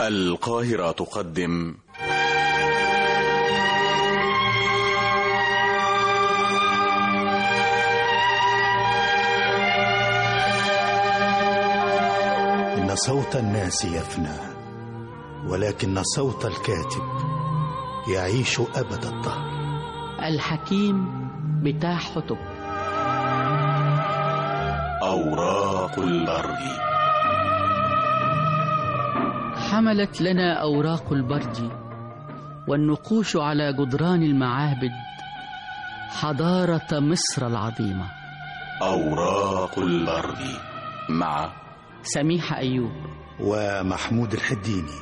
القاهرة تقدم إن صوت الناس يفنى، ولكن صوت الكاتب يعيش أبد الدهر. الحكيم بتاع حطب. أوراق البرد. حملت لنا أوراق البرد والنقوش على جدران المعابد حضارة مصر العظيمة. أوراق البرد مع سميحة أيوب ومحمود الحديني.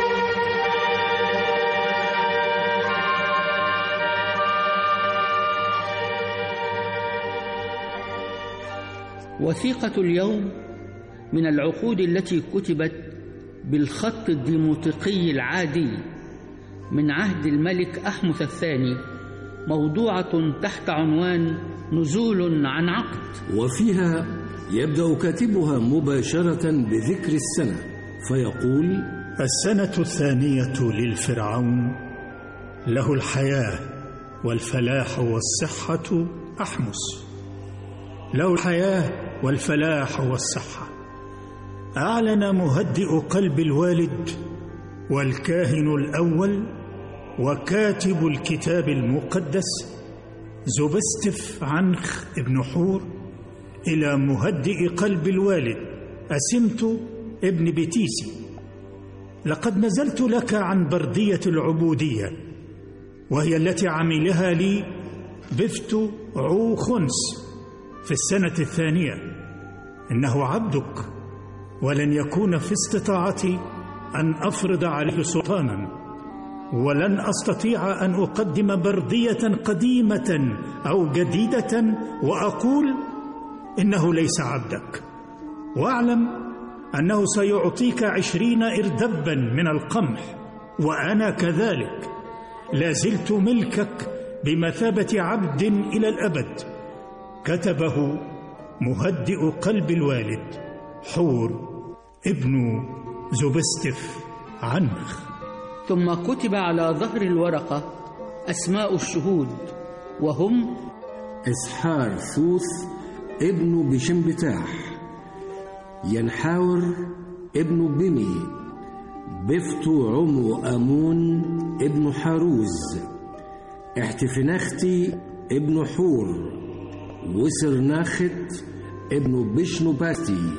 وثيقة اليوم من العقود التي كتبت بالخط الديموطيقي العادي من عهد الملك أحمس الثاني، موضوعة تحت عنوان نزول عن عقد، وفيها يبدأ كاتبها مباشرة بذكر السنة فيقول: السنة الثانية للفرعون، له الحياة والفلاح والصحة أحمس، له الحياة والفلاح والصحة. أعلن مهدئ قلب الوالد والكاهن الأول وكاتب الكتاب المقدس زوبستف عنخ ابن حور إلى مهدئ قلب الوالد أسمت ابن بتيسي: لقد نزلت لك عن بردية العبودية، وهي التي عملها لي بفتو عو خنس في السنة الثانية. إنه عبدك، ولن يكون في استطاعتي أن أفرض عليه سلطانا، ولن أستطيع أن أقدم بردية قديمة أو جديدة وأقول إنه ليس عبدك. واعلم أنه سيعطيك 20 إردبا من القمح، وأنا كذلك لازلت ملكك بمثابة عبد إلى الأبد. كتبه مهدئ قلب الوالد حور ابن زوبستف عنخ. ثم كتب على ظهر الورقة أسماء الشهود، وهم إسحار ثوث ابن بشمبتاح، ينحاور ابن بمي، بفتو عمو أمون ابن حاروز، احتفناختي ابن حور، وسرناخت ابن بشنوباتي،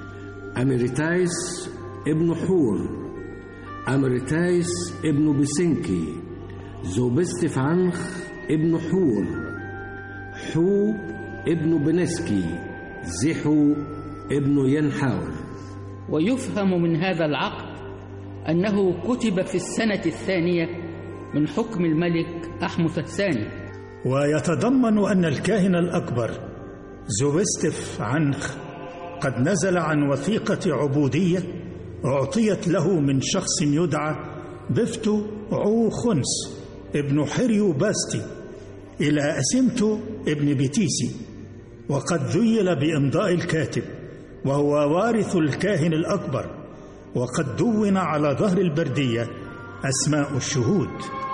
أمريتايس ابن حور، أمريتايس ابن بسنكي، زوبستف عنخ ابن حور، حو ابن بنسكي، زحو ابن ينحاور. ويفهم من هذا العقد أنه كتب في السنة الثانية من حكم الملك أحمس الثاني. ويتضمن أن الكاهن الأكبر زوبستف عنخ قد نزل عن وثيقة عبودية أعطيت له من شخص يدعى بفتو عو خنس ابن حريو باستي إلى أسمتو ابن بتيسي، وقد ذيل بإمضاء الكاتب وهو وارث الكاهن الأكبر، وقد دون على ظهر البردية أسماء الشهود.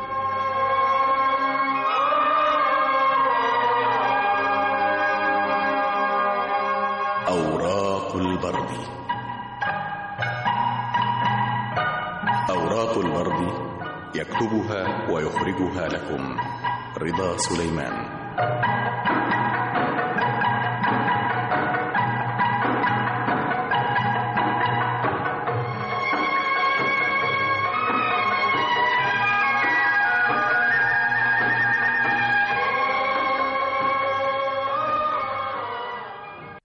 أوراق البرد. أوراق البرد يكتبها ويخرجها لكم رضا سليمان.